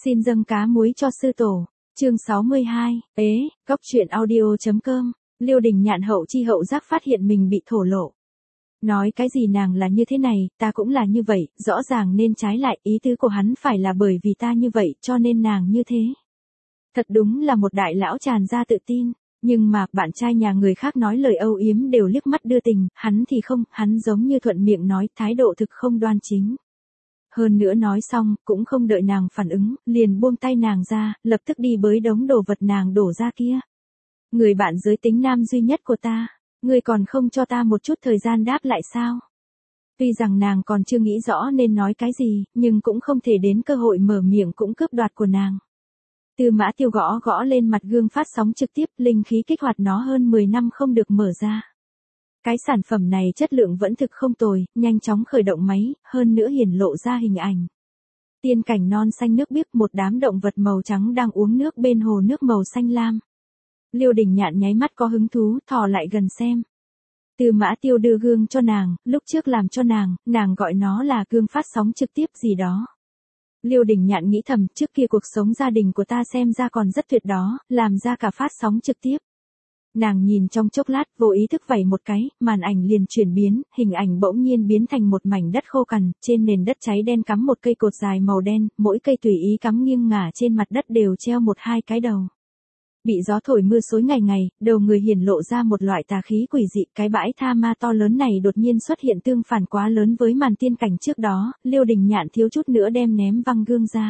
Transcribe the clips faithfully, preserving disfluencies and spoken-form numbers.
Xin dâng cá muối cho sư tổ. Chương sáu mươi hai, ế, góc truyện audio.com, Liêu Đình Nhạn hậu chi hậu giác phát hiện mình bị thổ lộ. Nói cái gì nàng là như thế này, ta cũng là như vậy, rõ ràng nên trái lại, ý tứ của hắn phải là bởi vì ta như vậy cho nên nàng như thế. Thật đúng là một đại lão tràn ra tự tin, nhưng mà bạn trai nhà người khác nói lời âu yếm đều liếc mắt đưa tình, hắn thì không, hắn giống như thuận miệng nói, thái độ thực không đoan chính. Hơn nữa nói xong, cũng không đợi nàng phản ứng, liền buông tay nàng ra, lập tức đi bới đống đồ vật nàng đổ ra kia. Người bạn giới tính nam duy nhất của ta, ngươi còn không cho ta một chút thời gian đáp lại sao? Tuy rằng nàng còn chưa nghĩ rõ nên nói cái gì, nhưng cũng không thể đến cơ hội mở miệng cũng cướp đoạt của nàng. Tư Mã Tiêu gõ gõ lên mặt gương phát sóng trực tiếp, linh khí kích hoạt nó hơn mười năm không được mở ra. Cái sản phẩm này chất lượng vẫn thực không tồi, nhanh chóng khởi động máy, hơn nữa hiển lộ ra hình ảnh. Tiên cảnh non xanh nước biếc, một đám động vật màu trắng đang uống nước bên hồ nước màu xanh lam. Liêu Đình Nhạn nháy mắt có hứng thú, thò lại gần xem. Tư Mã Tiêu đưa gương cho nàng, lúc trước làm cho nàng, nàng gọi nó là gương phát sóng trực tiếp gì đó. Liêu Đình Nhạn nghĩ thầm, trước kia cuộc sống gia đình của ta xem ra còn rất tuyệt đó, làm ra cả phát sóng trực tiếp. Nàng nhìn trong chốc lát, vô ý thức vẩy một cái, màn ảnh liền chuyển biến, hình ảnh bỗng nhiên biến thành một mảnh đất khô cằn, trên nền đất cháy đen cắm một cây cột dài màu đen, mỗi cây tùy ý cắm nghiêng ngả trên mặt đất đều treo một hai cái đầu. Bị gió thổi mưa xối ngày ngày, đầu người hiển lộ ra một loại tà khí quỷ dị, cái bãi tha ma to lớn này đột nhiên xuất hiện tương phản quá lớn với màn tiên cảnh trước đó, Liêu Đình Nhạn thiếu chút nữa đem ném văng gương ra.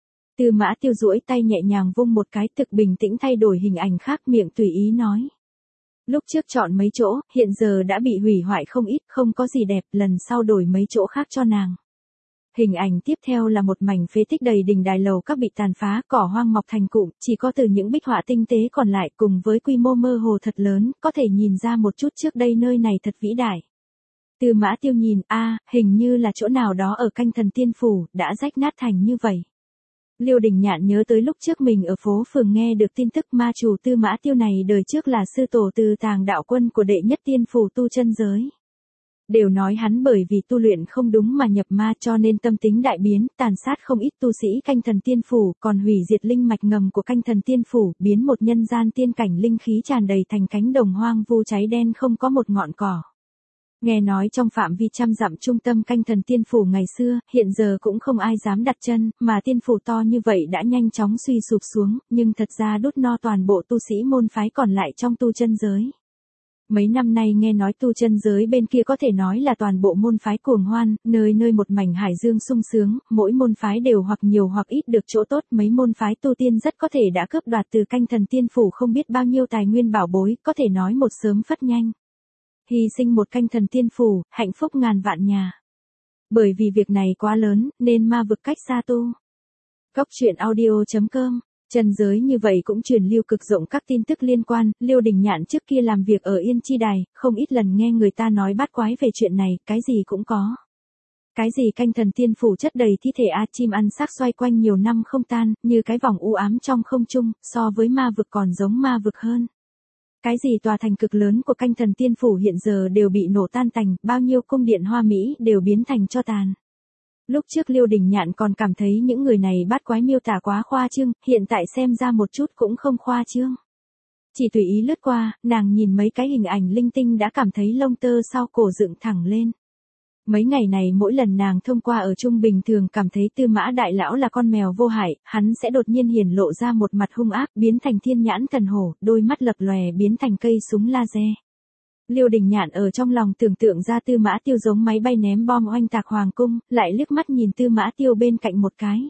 Tư Mã Tiêu duỗi tay nhẹ nhàng vung một cái, thực bình tĩnh thay đổi hình ảnh khác, miệng tùy ý nói. Lúc trước chọn mấy chỗ, hiện giờ đã bị hủy hoại không ít, không có gì đẹp, lần sau đổi mấy chỗ khác cho nàng. Hình ảnh tiếp theo là một mảnh phế tích đầy đình đài lầu các bị tàn phá, cỏ hoang mọc thành cụm, chỉ có từ những bích họa tinh tế còn lại cùng với quy mô mơ hồ thật lớn, có thể nhìn ra một chút trước đây nơi này thật vĩ đại. Tư Mã Tiêu nhìn, a, hình như là chỗ nào đó ở Canh Thần Tiên Phủ, đã rách nát thành như vậy. Liêu Đình Nhạn nhớ tới lúc trước mình ở phố phường nghe được tin tức ma chủ Tư Mã Tiêu này đời trước là sư tổ Từ Tàng đạo quân của đệ nhất tiên phủ tu chân giới. Đều nói hắn bởi vì tu luyện không đúng mà nhập ma cho nên tâm tính đại biến, tàn sát không ít tu sĩ Canh Thần Tiên Phủ, còn hủy diệt linh mạch ngầm của Canh Thần Tiên Phủ, biến một nhân gian tiên cảnh linh khí tràn đầy thành cánh đồng hoang vu cháy đen không có một ngọn cỏ. Nghe nói trong phạm vi trăm dặm trung tâm Canh Thần Tiên Phủ ngày xưa, hiện giờ cũng không ai dám đặt chân, mà tiên phủ to như vậy đã nhanh chóng suy sụp xuống, nhưng thật ra đốt no toàn bộ tu sĩ môn phái còn lại trong tu chân giới. Mấy năm nay nghe nói tu chân giới bên kia có thể nói là toàn bộ môn phái cuồng hoan, nơi nơi một mảnh hải dương sung sướng, mỗi môn phái đều hoặc nhiều hoặc ít được chỗ tốt, mấy môn phái tu tiên rất có thể đã cướp đoạt từ Canh Thần Tiên Phủ không biết bao nhiêu tài nguyên bảo bối, có thể nói một sớm phất nhanh. Hy sinh một Canh Thần Tiên Phủ, hạnh phúc ngàn vạn nhà. Bởi vì việc này quá lớn, nên ma vực cách xa tu. Góc truyện audio.com, chân giới như vậy cũng truyền lưu cực rộng các tin tức liên quan, Liêu Đình Nhạn trước kia làm việc ở Yên Chi Đài, không ít lần nghe người ta nói bát quái về chuyện này, cái gì cũng có. Cái gì Canh Thần Tiên Phủ chất đầy thi thể a chim ăn xác xoay quanh nhiều năm không tan, như cái vòng u ám trong không trung, so với ma vực còn giống ma vực hơn. Cái gì tòa thành cực lớn của Canh Thần Tiên Phủ hiện giờ đều bị nổ tan tành, bao nhiêu cung điện hoa mỹ đều biến thành tro tàn. Lúc trước Liêu Đình Nhạn còn cảm thấy những người này bát quái miêu tả quá khoa trương, hiện tại xem ra một chút cũng không khoa trương. Chỉ tùy ý lướt qua, nàng nhìn mấy cái hình ảnh linh tinh đã cảm thấy lông tơ sau cổ dựng thẳng lên. Mấy ngày này mỗi lần nàng thông qua ở trung bình thường cảm thấy Tư Mã đại lão là con mèo vô hại, hắn sẽ đột nhiên hiển lộ ra một mặt hung ác, biến thành thiên nhãn thần hổ, đôi mắt lập lòe biến thành cây súng laser. Liêu Đình Nhạn ở trong lòng tưởng tượng ra Tư Mã Tiêu giống máy bay ném bom oanh tạc hoàng cung, lại liếc mắt nhìn Tư Mã Tiêu bên cạnh một cái.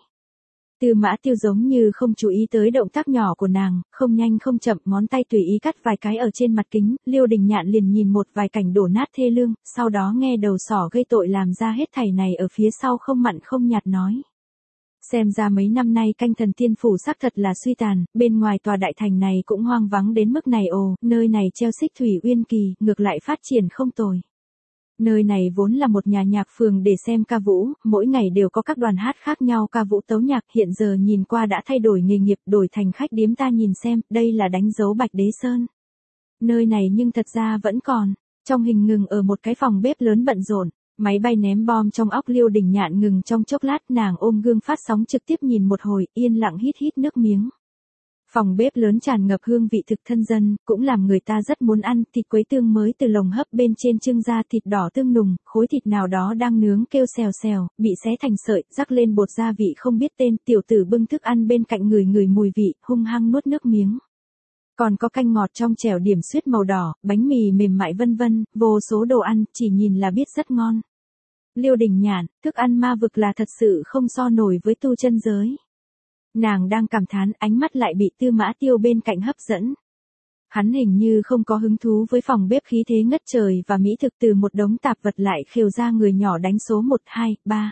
Tư Mã Tiêu giống như không chú ý tới động tác nhỏ của nàng, không nhanh không chậm, ngón tay tùy ý cắt vài cái ở trên mặt kính, Liêu Đình Nhạn liền nhìn một vài cảnh đổ nát thê lương, sau đó nghe đầu sỏ gây tội làm ra hết thảy này ở phía sau không mặn không nhạt nói. Xem ra mấy năm nay Canh Thần Tiên Phủ xác thật là suy tàn, bên ngoài tòa đại thành này cũng hoang vắng đến mức này ồ, nơi này treo xích thủy uyên kỳ, ngược lại phát triển không tồi. Nơi này vốn là một nhà nhạc phường để xem ca vũ, mỗi ngày đều có các đoàn hát khác nhau ca vũ tấu nhạc, hiện giờ nhìn qua đã thay đổi nghề nghiệp, đổi thành khách điếm ta nhìn xem, đây là đánh dấu Bạch Đế Sơn. Nơi này nhưng thật ra vẫn còn, trong hình ngừng ở một cái phòng bếp lớn bận rộn. Máy bay ném bom trong óc Liêu Đình Nhạn ngừng trong chốc lát, nàng ôm gương phát sóng trực tiếp nhìn một hồi, yên lặng hít hít nước miếng. Phòng bếp lớn tràn ngập hương vị thực thân dân, cũng làm người ta rất muốn ăn. Thịt quấy tương mới từ lồng hấp bên trên trưng ra, thịt đỏ tương nùng, khối thịt nào đó đang nướng kêu xèo xèo, bị xé thành sợi, rắc lên bột gia vị không biết tên. Tiểu tử bưng thức ăn bên cạnh người người mùi vị, hung hăng nuốt nước miếng. Còn có canh ngọt trong chẻo điểm xuyết màu đỏ, bánh mì mềm mại vân vân, vô số đồ ăn, chỉ nhìn là biết rất ngon. Liêu Đình Nhạn, thức ăn ma vực là thật sự không so nổi với tu chân giới. Nàng đang cảm thán, ánh mắt lại bị Tư Mã Tiêu bên cạnh hấp dẫn. Hắn hình như không có hứng thú với phòng bếp khí thế ngất trời và mỹ thực, từ một đống tạp vật lại khều ra người nhỏ đánh số một, hai, ba.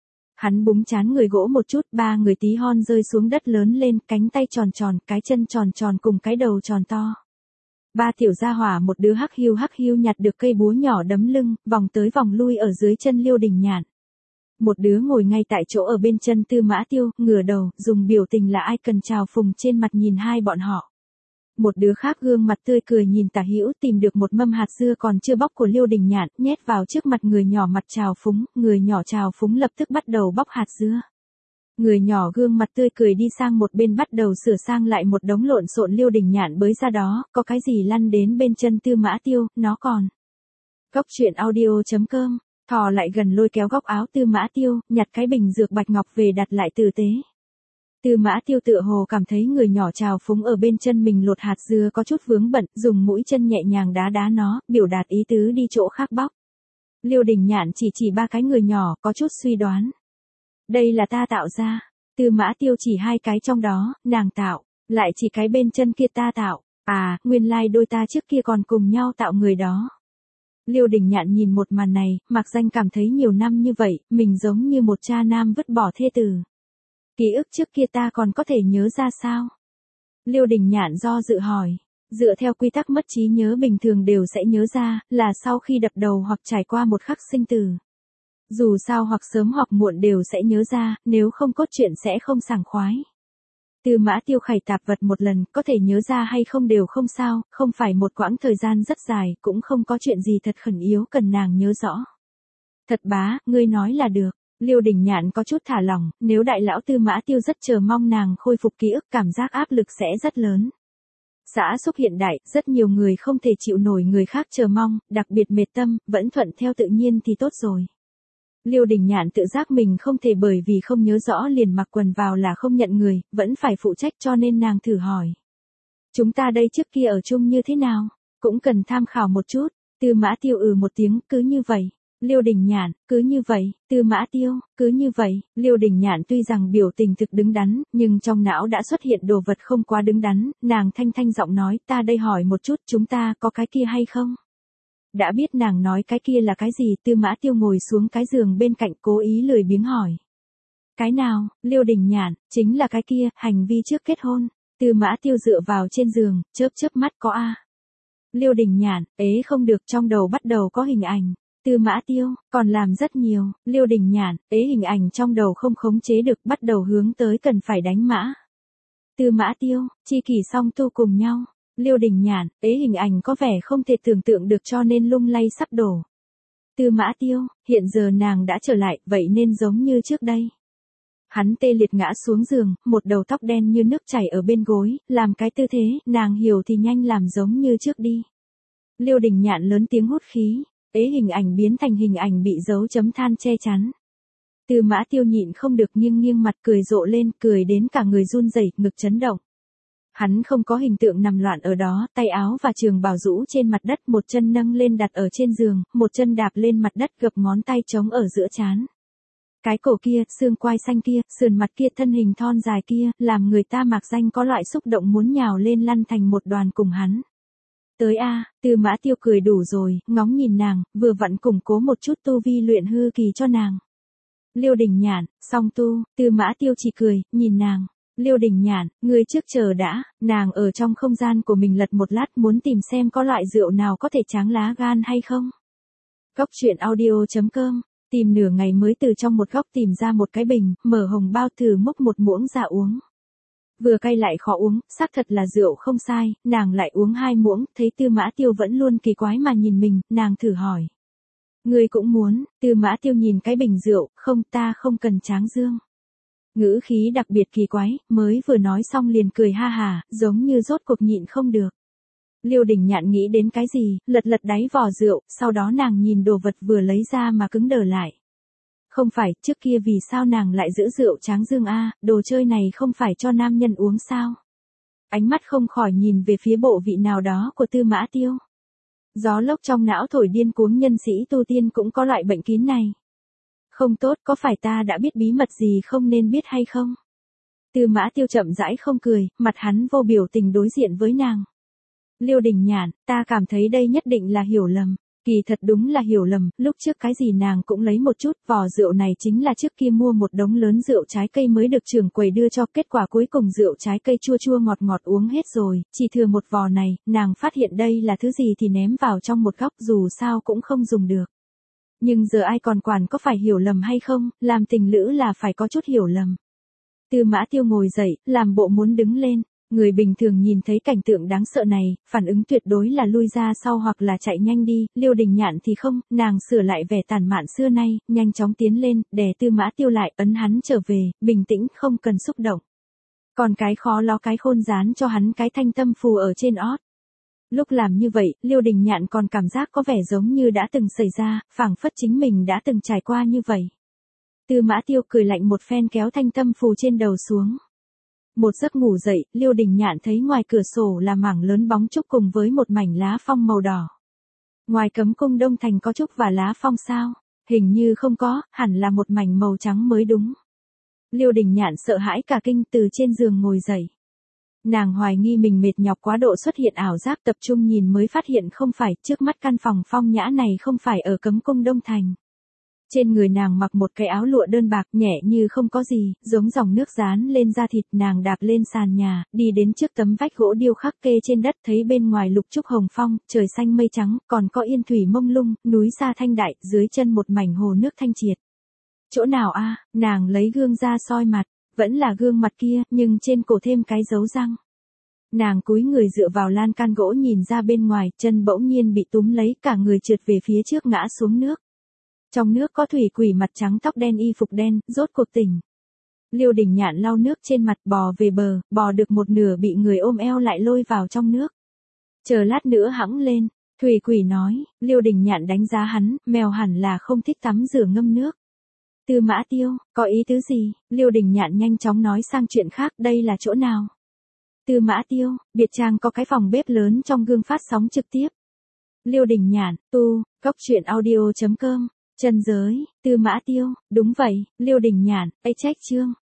Hắn búng chán người gỗ một chút, ba người tí hon rơi xuống đất lớn lên, cánh tay tròn tròn, cái chân tròn tròn cùng cái đầu tròn to. Ba tiểu gia hỏa, một đứa hắc hiu hắc hiu nhặt được cây búa nhỏ đấm lưng, vòng tới vòng lui ở dưới chân Liêu Đình Nhạn. Một đứa ngồi ngay tại chỗ ở bên chân Tư Mã Tiêu, ngửa đầu, dùng biểu tình là ai cần chào phùng trên mặt nhìn hai bọn họ. Một đứa khác gương mặt tươi cười nhìn tả hữu, tìm được một mâm hạt dưa còn chưa bóc của Liêu Đình Nhạn, nhét vào trước mặt người nhỏ mặt chào phúng, người nhỏ chào phúng lập tức bắt đầu bóc hạt dưa. Người nhỏ gương mặt tươi cười đi sang một bên bắt đầu sửa sang lại một đống lộn xộn. Liêu Đình Nhạn bới ra đó, có cái gì lăn đến bên chân Tư Mã Tiêu, nó còn. Góc truyện audio chấm com, thò lại gần lôi kéo góc áo Tư Mã Tiêu, nhặt cái bình dược bạch ngọc về đặt lại tử tế. Tư Mã Tiêu tựa hồ cảm thấy người nhỏ trào phúng ở bên chân mình lột hạt dưa có chút vướng bận, dùng mũi chân nhẹ nhàng đá đá nó, biểu đạt ý tứ đi chỗ khác bóc. Liêu Đình Nhạn chỉ chỉ ba cái người nhỏ, có chút suy đoán. Đây là ta tạo ra. Tư Mã Tiêu chỉ hai cái trong đó, nàng tạo, lại chỉ cái bên chân kia ta tạo. À, nguyên lai like đôi ta trước kia còn cùng nhau tạo người đó. Liêu Đình Nhạn nhìn một màn này, mặc danh cảm thấy nhiều năm như vậy, mình giống như một cha nam vứt bỏ thê tử. Ký ức trước kia ta còn có thể nhớ ra sao? Liêu Đình Nhạn do dự hỏi. Dựa theo quy tắc mất trí nhớ bình thường đều sẽ nhớ ra, là sau khi đập đầu hoặc trải qua một khắc sinh tử. Dù sao hoặc sớm hoặc muộn đều sẽ nhớ ra, nếu không cốt truyện sẽ không sảng khoái. Tư Mã Tiêu khải tạp vật một lần, có thể nhớ ra hay không đều không sao, không phải một quãng thời gian rất dài, cũng không có chuyện gì thật khẩn yếu cần nàng nhớ rõ. Thật bá, ngươi nói là được. Liêu Đình Nhạn có chút thả lỏng, nếu đại lão Tư Mã Tiêu rất chờ mong nàng khôi phục ký ức, cảm giác áp lực sẽ rất lớn. Xã xúc hiện đại, rất nhiều người không thể chịu nổi người khác chờ mong, đặc biệt mệt tâm, vẫn thuận theo tự nhiên thì tốt rồi. Liêu Đình Nhạn tự giác mình không thể bởi vì không nhớ rõ liền mặc quần vào là không nhận người, vẫn phải phụ trách, cho nên nàng thử hỏi. Chúng ta đây trước kia ở chung như thế nào? Cũng cần tham khảo một chút. Tư Mã Tiêu ừ một tiếng, cứ như vậy. Liêu Đình Nhạn, cứ như vậy. Tư Mã Tiêu, cứ như vậy. Liêu Đình Nhạn tuy rằng biểu tình thực đứng đắn, nhưng trong não đã xuất hiện đồ vật không quá đứng đắn, nàng thanh thanh giọng nói, ta đây hỏi một chút, chúng ta có cái kia hay không? Đã biết nàng nói cái kia là cái gì, Tư Mã Tiêu ngồi xuống cái giường bên cạnh cố ý lười biếng hỏi. Cái nào? Liêu Đình Nhạn, chính là cái kia, hành vi trước kết hôn. Tư Mã Tiêu dựa vào trên giường, chớp chớp mắt, có a. Liêu Đình Nhạn, ế không được, trong đầu bắt đầu có hình ảnh. Tư Mã Tiêu, còn làm rất nhiều. Liêu Đình Nhạn, ế hình ảnh trong đầu không khống chế được, bắt đầu hướng tới cần phải đánh mã. Tư Mã Tiêu, chi kỷ song tu cùng nhau. Liêu Đình Nhạn, ế hình ảnh có vẻ không thể tưởng tượng được cho nên lung lay sắp đổ. Tư Mã Tiêu, hiện giờ nàng đã trở lại, vậy nên giống như trước đây. Hắn tê liệt ngã xuống giường, một đầu tóc đen như nước chảy ở bên gối, làm cái tư thế, nàng hiểu thì nhanh làm giống như trước đi. Liêu Đình Nhạn lớn tiếng hút khí, ế hình ảnh biến thành hình ảnh bị dấu chấm than che chắn. Tư Mã Tiêu nhịn không được nghiêng nghiêng mặt cười rộ lên, cười đến cả người run rẩy, ngực chấn động. Hắn không có hình tượng nằm loạn ở đó, tay áo và trường bào rũ trên mặt đất, một chân nâng lên đặt ở trên giường, một chân đạp lên mặt đất, gập ngón tay trống ở giữa trán. Cái cổ kia, xương quai xanh kia, sườn mặt kia, thân hình thon dài kia, làm người ta mạc danh có loại xúc động muốn nhào lên lăn thành một đoàn cùng hắn. Tới a, Tư Mã Tiêu cười đủ rồi, ngóng nhìn nàng, vừa vặn củng cố một chút tu vi luyện hư kỳ cho nàng. Liêu Đình Nhạn, song tu, Tư Mã Tiêu chỉ cười, nhìn nàng. Liêu Đình Nhạn, ngươi trước chờ đã, nàng ở trong không gian của mình lật một lát muốn tìm xem có loại rượu nào có thể tráng lá gan hay không. Góc truyện audio chấm com, tìm nửa ngày mới từ trong một góc tìm ra một cái bình, mở hồng bao thử múc một muỗng ra uống. Vừa cay lại khó uống, xác thật là rượu không sai, nàng lại uống hai muỗng, thấy Tư Mã Tiêu vẫn luôn kỳ quái mà nhìn mình, nàng thử hỏi. Ngươi cũng muốn, Tư Mã Tiêu nhìn cái bình rượu, không ta không cần tráng dương. Ngữ khí đặc biệt kỳ quái, mới vừa nói xong liền cười ha hà, giống như rốt cuộc nhịn không được. Liêu Đình Nhạn nghĩ đến cái gì, lật lật đáy vò rượu, sau đó nàng nhìn đồ vật vừa lấy ra mà cứng đờ lại. Không phải, trước kia vì sao nàng lại giữ rượu tráng dương a, đồ chơi này không phải cho nam nhân uống sao? Ánh mắt không khỏi nhìn về phía bộ vị nào đó của Tư Mã Tiêu. Gió lốc trong não thổi điên cuống nhân sĩ tu tiên cũng có loại bệnh kín này. Không tốt, có phải ta đã biết bí mật gì không nên biết hay không? Tư Mã Tiêu chậm rãi không cười, mặt hắn vô biểu tình đối diện với nàng. Liêu Đình Nhạn, ta cảm thấy đây nhất định là hiểu lầm. Kỳ thật đúng là hiểu lầm, lúc trước cái gì nàng cũng lấy một chút, vò rượu này chính là trước kia mua một đống lớn rượu trái cây mới được trưởng quầy đưa cho, kết quả cuối cùng rượu trái cây chua chua ngọt ngọt uống hết rồi, chỉ thừa một vò này, nàng phát hiện đây là thứ gì thì ném vào trong một góc, dù sao cũng không dùng được. Nhưng giờ ai còn quản có phải hiểu lầm hay không, làm tình lữ là phải có chút hiểu lầm. Tư Mã Tiêu ngồi dậy, làm bộ muốn đứng lên. Người bình thường nhìn thấy cảnh tượng đáng sợ này, phản ứng tuyệt đối là lui ra sau hoặc là chạy nhanh đi, Liêu Đình Nhạn thì không, nàng sửa lại vẻ tàn mạn xưa nay, nhanh chóng tiến lên, đè Tư Mã Tiêu lại, ấn hắn trở về, bình tĩnh không cần xúc động. Còn cái khó ló cái khôn dán cho hắn cái thanh tâm phù ở trên ót. Lúc làm như vậy, Liêu Đình Nhạn còn cảm giác có vẻ giống như đã từng xảy ra, phảng phất chính mình đã từng trải qua như vậy. Tư Mã Tiêu cười lạnh một phen kéo thanh tâm phù trên đầu xuống. Một giấc ngủ dậy, Liêu Đình Nhạn thấy ngoài cửa sổ là mảng lớn bóng trúc cùng với một mảnh lá phong màu đỏ. Ngoài cấm cung Đông Thành có trúc và lá phong sao? Hình như không có, hẳn là một mảnh màu trắng mới đúng. Liêu Đình Nhạn sợ hãi cả kinh từ trên giường ngồi dậy. Nàng hoài nghi mình mệt nhọc quá độ xuất hiện ảo giác, tập trung nhìn mới phát hiện không phải, trước mắt căn phòng phong nhã này không phải ở cấm cung Đông Thành. Trên người nàng mặc một cái áo lụa đơn bạc nhẹ như không có gì, giống dòng nước dán lên da thịt, nàng đạp lên sàn nhà, đi đến trước tấm vách gỗ điêu khắc kê trên đất, thấy bên ngoài lục trúc hồng phong, trời xanh mây trắng, còn có yên thủy mông lung, núi xa thanh đại, dưới chân một mảnh hồ nước thanh triệt. Chỗ nào a? Nàng lấy gương ra soi mặt, vẫn là gương mặt kia, nhưng trên cổ thêm cái dấu răng. Nàng cúi người dựa vào lan can gỗ nhìn ra bên ngoài, chân bỗng nhiên bị túm lấy, cả người trượt về phía trước ngã xuống nước. Trong nước có thủy quỷ mặt trắng tóc đen y phục đen, rốt cuộc tỉnh. Liêu Đình Nhạn lau nước trên mặt, bò về bờ, bò được một nửa bị người ôm eo lại lôi vào trong nước. Chờ lát nữa hẵng lên, thủy quỷ nói, Liêu Đình Nhạn đánh giá hắn, mèo hẳn là không thích tắm rửa ngâm nước. Tư Mã Tiêu, có ý tứ gì? Liêu Đình Nhạn nhanh chóng nói sang chuyện khác, đây là chỗ nào? Tư Mã Tiêu, biệt trang có cái phòng bếp lớn trong gương phát sóng trực tiếp. Liêu Đình Nhạn, tu, góc truyện audio chấm com. Chân giới, Tư Mã Tiêu, đúng vậy, Liêu Đình Nhạn, ây trách chương.